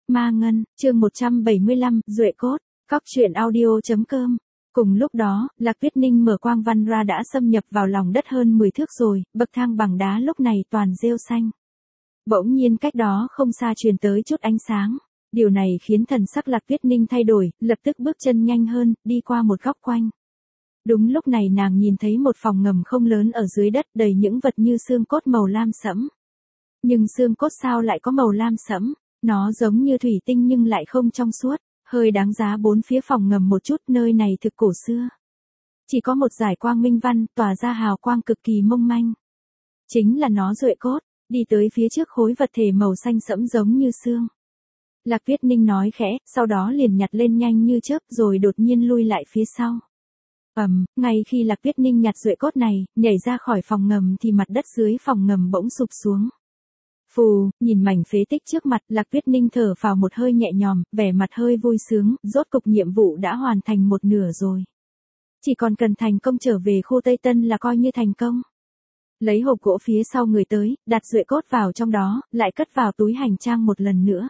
Ma Ngân, chương 175, Duệ Cốt, Cóc truyện audio.com. Cùng lúc đó, Lạc Tuyết Ninh mở quang văn ra đã xâm nhập vào lòng đất hơn 10 thước rồi, bậc thang bằng đá lúc này toàn rêu xanh. Bỗng nhiên cách đó không xa truyền tới chút ánh sáng. Điều này khiến thần sắc Lạc Tuyết Ninh thay đổi, lập tức bước chân nhanh hơn, đi qua một góc quanh. Đúng lúc này nàng nhìn thấy một phòng ngầm không lớn ở dưới đất đầy những vật như xương cốt màu lam sẫm. Nhưng xương cốt sao lại có màu lam sẫm? Nó giống như thủy tinh nhưng lại không trong suốt, hơi đáng giá bốn phía phòng ngầm một chút, nơi này thực cổ xưa. Chỉ có một dải quang minh văn tỏa ra hào quang cực kỳ mông manh. Chính là nó Duệ Cốt, đi tới phía trước khối vật thể màu xanh sẫm giống như xương. Lạc Tuyết Ninh nói khẽ, sau đó liền nhặt lên nhanh như chớp rồi đột nhiên lui lại phía sau. Ngay khi Lạc Tuyết Ninh nhặt Duệ Cốt này, nhảy ra khỏi phòng ngầm thì mặt đất dưới phòng ngầm bỗng sụp xuống. Phù, nhìn mảnh phế tích trước mặt, Lạc Tuyết Ninh thở phào một hơi nhẹ nhõm, vẻ mặt hơi vui sướng, rốt cục nhiệm vụ đã hoàn thành một nửa rồi. Chỉ còn cần thành công trở về khu Tây Tân là coi như thành công. Lấy hộp gỗ phía sau người tới, đặt Duệ Cốt vào trong đó, lại cất vào túi hành trang một lần nữa.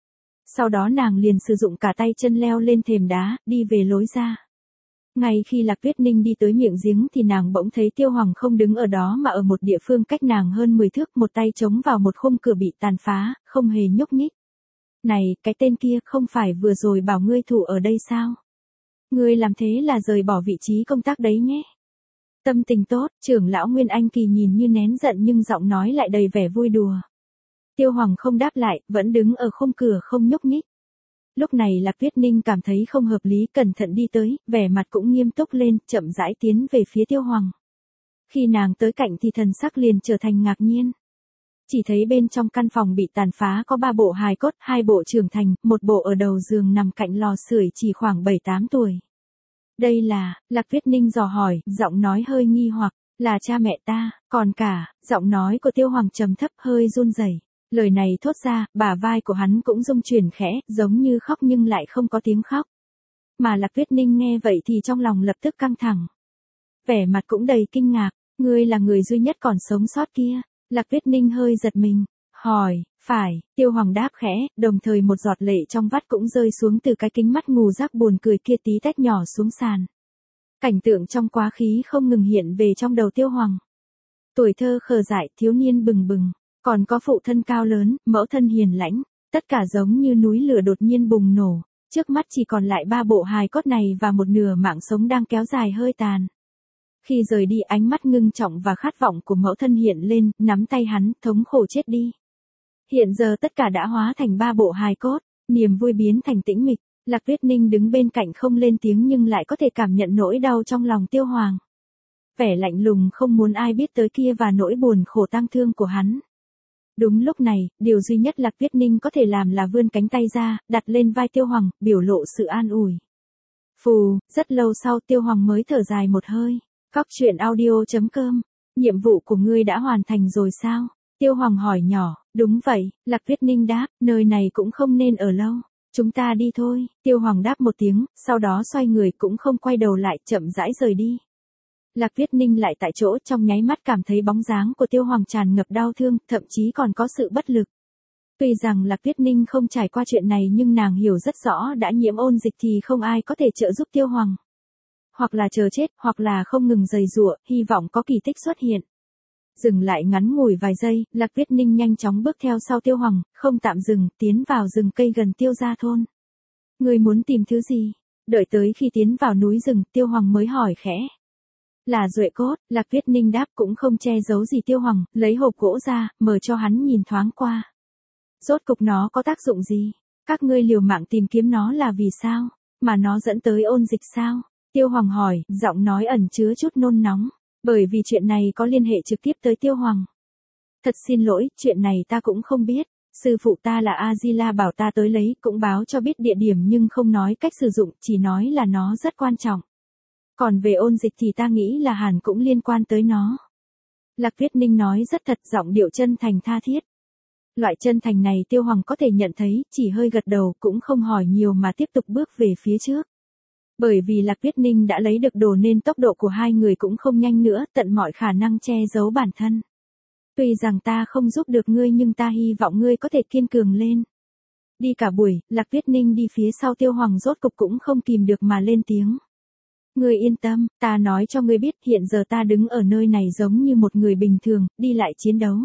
Sau đó nàng liền sử dụng cả tay chân leo lên thềm đá, đi về lối ra. Ngay khi Lạc Tuyết Ninh đi tới miệng giếng thì nàng bỗng thấy Tiêu Hoàng không đứng ở đó mà ở một địa phương cách nàng hơn 10 thước, một tay chống vào một khung cửa bị tàn phá, không hề nhúc nhích. Này, cái tên kia không phải vừa rồi bảo ngươi thủ ở đây sao? Ngươi làm thế là rời bỏ vị trí công tác đấy nhé. Tâm tình tốt, trưởng lão Nguyên Anh Kỳ nhìn như nén giận nhưng giọng nói lại đầy vẻ vui đùa. Tiêu Hoàng không đáp lại, vẫn đứng ở khung cửa không nhúc nhích. Lúc này Lạc Tuyết Ninh cảm thấy không hợp lý, cẩn thận đi tới, vẻ mặt cũng nghiêm túc lên, chậm rãi tiến về phía Tiêu Hoàng. Khi nàng tới cạnh thì thần sắc liền trở thành ngạc nhiên. Chỉ thấy bên trong căn phòng bị tàn phá có 3 bộ hài cốt, 2 bộ trưởng thành, một bộ ở đầu giường nằm cạnh lò sưởi chỉ khoảng 7-8 tuổi. Đây là, Lạc Tuyết Ninh dò hỏi, giọng nói hơi nghi hoặc, là cha mẹ ta, còn cả, giọng nói của Tiêu Hoàng trầm thấp hơi run rẩy. Lời này thốt ra, bả vai của hắn cũng rung chuyển khẽ, giống như khóc nhưng lại không có tiếng khóc. Mà Lạc Tuyết Ninh nghe vậy thì trong lòng lập tức căng thẳng. Vẻ mặt cũng đầy kinh ngạc, ngươi là người duy nhất còn sống sót kia. Lạc Tuyết Ninh hơi giật mình, hỏi, phải, Tiêu Hoàng đáp khẽ, đồng thời một giọt lệ trong vắt cũng rơi xuống từ cái kính mắt ngù rác buồn cười kia tí tách nhỏ xuống sàn. Cảnh tượng trong quá khứ không ngừng hiện về trong đầu Tiêu Hoàng. Tuổi thơ khờ dại, thiếu niên bừng bừng. Còn có phụ thân cao lớn, mẫu thân hiền lãnh, tất cả giống như núi lửa đột nhiên bùng nổ, trước mắt chỉ còn lại 3 bộ hài cốt này và một nửa mạng sống đang kéo dài hơi tàn. Khi rời đi ánh mắt ngưng trọng và khát vọng của mẫu thân hiện lên, nắm tay hắn, thống khổ chết đi. Hiện giờ tất cả đã hóa thành 3 bộ hài cốt, niềm vui biến thành tĩnh mịch, Lạc Tuyết Ninh đứng bên cạnh không lên tiếng nhưng lại có thể cảm nhận nỗi đau trong lòng Tiêu Hoàng. Vẻ lạnh lùng không muốn ai biết tới kia và nỗi buồn khổ tang thương của hắn. Đúng lúc này, điều duy nhất Lạc Tuyết Ninh có thể làm là vươn cánh tay ra, đặt lên vai Tiêu Hoàng, biểu lộ sự an ủi. Phù, rất lâu sau Tiêu Hoàng mới thở dài một hơi. Cóc truyện audio.com, nhiệm vụ của ngươi đã hoàn thành rồi sao? Tiêu Hoàng hỏi nhỏ, đúng vậy, Lạc Tuyết Ninh đáp, nơi này cũng không nên ở lâu. Chúng ta đi thôi. Tiêu Hoàng đáp một tiếng, sau đó xoay người cũng không quay đầu lại, chậm rãi rời đi. Lạc Tuyết Ninh lại tại chỗ, trong nháy mắt cảm thấy bóng dáng của Tiêu Hoàng tràn ngập đau thương, thậm chí còn có sự bất lực. Tuy rằng Lạc Tuyết Ninh không trải qua chuyện này nhưng nàng hiểu rất rõ đã nhiễm ôn dịch thì không ai có thể trợ giúp Tiêu Hoàng. Hoặc là chờ chết, hoặc là không ngừng giày giụa, hy vọng có kỳ tích xuất hiện. Dừng lại ngắn ngủi vài giây, Lạc Tuyết Ninh nhanh chóng bước theo sau Tiêu Hoàng, không tạm dừng, tiến vào rừng cây gần Tiêu gia thôn. Ngươi muốn tìm thứ gì? Đợi tới khi tiến vào núi rừng, Tiêu Hoàng mới hỏi khẽ. Là Duệ Cốt, Lạc Tuyết Ninh đáp cũng không che giấu gì Tiêu Hoàng, lấy hộp gỗ ra, mở cho hắn nhìn thoáng qua. Rốt cục nó có tác dụng gì? Các ngươi liều mạng tìm kiếm nó là vì sao? Mà nó dẫn tới ôn dịch sao? Tiêu Hoàng hỏi, giọng nói ẩn chứa chút nôn nóng, bởi vì chuyện này có liên hệ trực tiếp tới Tiêu Hoàng. Thật xin lỗi, chuyện này ta cũng không biết. Sư phụ ta là A-di-la bảo ta tới lấy, cũng báo cho biết địa điểm nhưng không nói cách sử dụng, chỉ nói là nó rất quan trọng. Còn về ôn dịch thì ta nghĩ là hẳn cũng liên quan tới nó. Lạc Tuyết Ninh nói rất thật, giọng điệu chân thành tha thiết. Loại chân thành này Tiêu Hoàng có thể nhận thấy, chỉ hơi gật đầu cũng không hỏi nhiều mà tiếp tục bước về phía trước. Bởi vì Lạc Tuyết Ninh đã lấy được đồ nên tốc độ của hai người cũng không nhanh nữa, tận mọi khả năng che giấu bản thân. Tuy rằng ta không giúp được ngươi nhưng ta hy vọng ngươi có thể kiên cường lên. Đi cả buổi, Lạc Tuyết Ninh đi phía sau Tiêu Hoàng rốt cục cũng không kìm được mà lên tiếng. Ngươi yên tâm, ta nói cho ngươi biết hiện giờ ta đứng ở nơi này giống như một người bình thường, đi lại chiến đấu.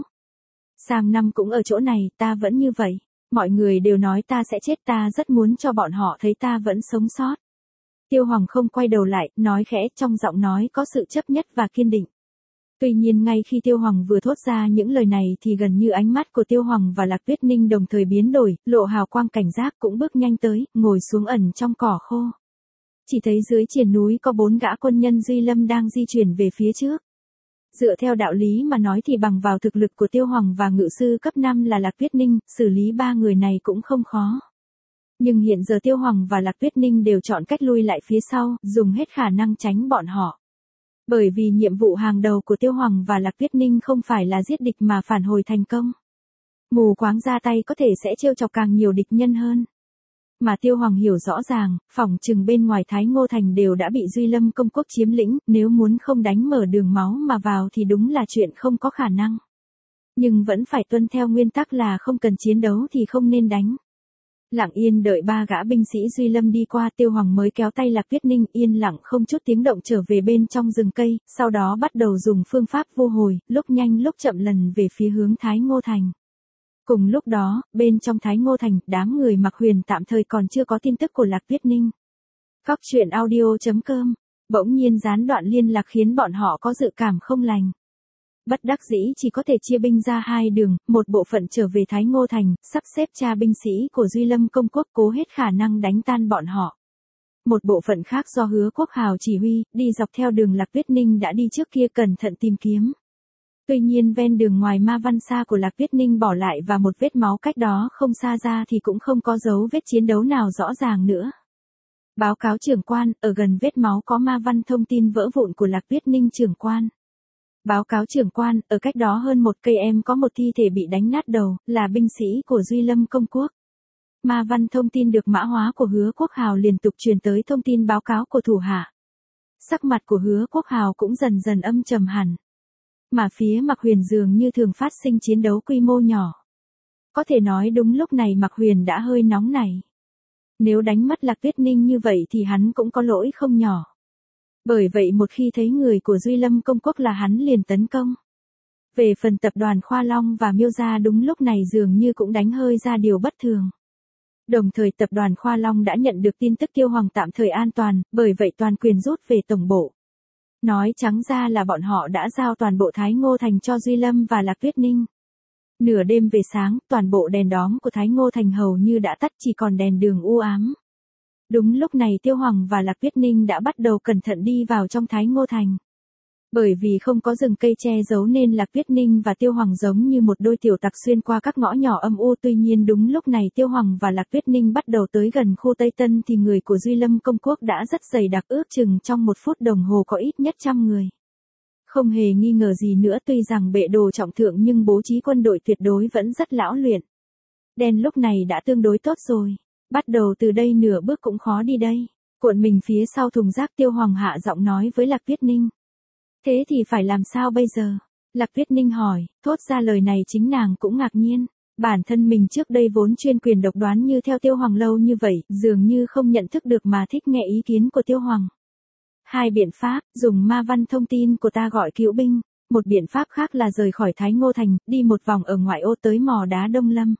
Sang năm cũng ở chỗ này, ta vẫn như vậy. Mọi người đều nói ta sẽ chết, ta rất muốn cho bọn họ thấy ta vẫn sống sót. Tiêu Hoàng không quay đầu lại, nói khẽ, trong giọng nói có sự chấp nhất và kiên định. Tuy nhiên ngay khi Tiêu Hoàng vừa thốt ra những lời này thì gần như ánh mắt của Tiêu Hoàng và Lạc Tuyết Ninh đồng thời biến đổi, lộ hào quang cảnh giác cũng bước nhanh tới, ngồi xuống ẩn trong cỏ khô. Chỉ thấy dưới triền núi có 4 gã quân nhân Duy Lâm đang di chuyển về phía trước. Dựa theo đạo lý mà nói thì bằng vào thực lực của Tiêu Hoàng và ngự sư cấp 5 là Lạc Tuyết Ninh, xử lý 3 người này cũng không khó. Nhưng hiện giờ Tiêu Hoàng và Lạc Tuyết Ninh đều chọn cách lui lại phía sau, dùng hết khả năng tránh bọn họ. Bởi vì nhiệm vụ hàng đầu của Tiêu Hoàng và Lạc Tuyết Ninh không phải là giết địch mà phản hồi thành công. Mù quáng ra tay có thể sẽ trêu chọc càng nhiều địch nhân hơn. Mà Tiêu Hoàng hiểu rõ ràng, phỏng chừng bên ngoài Thái Ngô Thành đều đã bị Duy Lâm công quốc chiếm lĩnh, nếu muốn không đánh mở đường máu mà vào thì đúng là chuyện không có khả năng. Nhưng vẫn phải tuân theo nguyên tắc là không cần chiến đấu thì không nên đánh. Lặng yên đợi 3 gã binh sĩ Duy Lâm đi qua, Tiêu Hoàng mới kéo tay Lạc Tuyết Ninh yên lặng không chút tiếng động trở về bên trong rừng cây, sau đó bắt đầu dùng phương pháp vô hồi, lúc nhanh lúc chậm lần về phía hướng Thái Ngô Thành. Cùng lúc đó, bên trong Thái Ngô Thành, đám người Mặc Huyền tạm thời còn chưa có tin tức của Lạc Tuyết Ninh. Cóc truyện audio.com, bỗng nhiên gián đoạn liên lạc khiến bọn họ có dự cảm không lành. Bất đắc dĩ chỉ có thể chia binh ra 2 đường, một bộ phận trở về Thái Ngô Thành, sắp xếp tra binh sĩ của Duy Lâm công quốc cố hết khả năng đánh tan bọn họ. Một bộ phận khác do Hứa Quốc Hào chỉ huy, đi dọc theo đường Lạc Tuyết Ninh đã đi trước kia cẩn thận tìm kiếm. Tuy nhiên ven đường ngoài ma văn xa của Lạc Tuyết Ninh bỏ lại và một vết máu cách đó không xa ra thì cũng không có dấu vết chiến đấu nào rõ ràng nữa. Báo cáo trưởng quan, ở gần vết máu có ma văn thông tin vỡ vụn của Lạc Tuyết Ninh trưởng quan. Báo cáo trưởng quan, ở cách đó hơn 1 cây em có một thi thể bị đánh nát đầu, là binh sĩ của Duy Lâm công quốc. Ma văn thông tin được mã hóa của Hứa Quốc Hào liên tục truyền tới thông tin báo cáo của thủ hạ. Sắc mặt của Hứa Quốc Hào cũng dần dần âm trầm hẳn. Mà phía Mặc Huyền dường như thường phát sinh chiến đấu quy mô nhỏ. Có thể nói đúng lúc này Mặc Huyền đã hơi nóng nảy. Nếu đánh mất Lạc Tuyết Ninh như vậy thì hắn cũng có lỗi không nhỏ. Bởi vậy một khi thấy người của Duy Lâm công quốc là hắn liền tấn công. Về phần tập đoàn Khoa Long và Miêu Gia đúng lúc này dường như cũng đánh hơi ra điều bất thường. Đồng thời tập đoàn Khoa Long đã nhận được tin tức Tiêu Hoàng tạm thời an toàn, bởi vậy toàn quyền rút về tổng bộ. Nói trắng ra là bọn họ đã giao toàn bộ Thái Ngô Thành cho Duy Lâm và Lạc Tuyết Ninh. Nửa đêm về sáng, toàn bộ đèn đóm của Thái Ngô Thành hầu như đã tắt, chỉ còn đèn đường u ám. Đúng lúc này Tiêu Hoàng và Lạc Tuyết Ninh đã bắt đầu cẩn thận đi vào trong Thái Ngô Thành. Bởi vì không có rừng cây che giấu nên Lạc Tuyết Ninh và Tiêu Hoàng giống như một đôi tiểu tặc xuyên qua các ngõ nhỏ âm u. Tuy nhiên đúng lúc này Tiêu Hoàng và Lạc Tuyết Ninh bắt đầu tới gần khu Tây Tân thì người của Duy Lâm công quốc đã rất dày đặc, ước chừng trong 1 phút đồng hồ có ít nhất 100 người. Không hề nghi ngờ gì nữa, tuy rằng bệ đồ trọng thượng nhưng bố trí quân đội tuyệt đối vẫn rất lão luyện. Đen lúc này đã tương đối tốt rồi. Bắt đầu từ đây nửa bước cũng khó đi đây. Cuộn mình phía sau thùng rác, Tiêu Hoàng hạ giọng nói với Lạc Tuyết Ninh. Thế thì phải làm sao bây giờ? Lạc Tuyết Ninh hỏi, thốt ra lời này chính nàng cũng ngạc nhiên. Bản thân mình trước đây vốn chuyên quyền độc đoán như theo Tiêu Hoàng lâu như vậy, dường như không nhận thức được mà thích nghe ý kiến của Tiêu Hoàng. 2 biện pháp, dùng ma văn thông tin của ta gọi cứu binh. Một biện pháp khác là rời khỏi Thái Ngô Thành, đi một vòng ở ngoại ô tới mỏ đá Đông Lâm.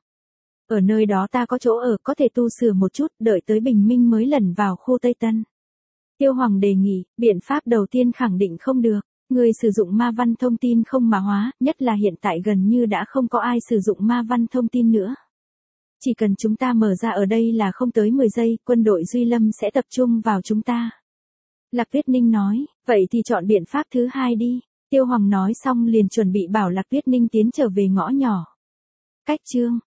Ở nơi đó ta có chỗ ở, có thể tu sửa một chút, đợi tới bình minh mới lẩn vào khu Tây Tân. Tiêu Hoàng đề nghị, biện pháp đầu tiên khẳng định không được. Người sử dụng ma văn thông tin không mã hóa, nhất là hiện tại gần như đã không có ai sử dụng ma văn thông tin nữa. Chỉ cần chúng ta mở ra ở đây là không tới 10 giây, quân đội Duy Lâm sẽ tập trung vào chúng ta. Lạc Tuyết Ninh nói, vậy thì chọn biện pháp thứ 2 đi. Tiêu Hoàng nói xong liền chuẩn bị bảo Lạc Tuyết Ninh tiến trở về ngõ nhỏ. Cách chương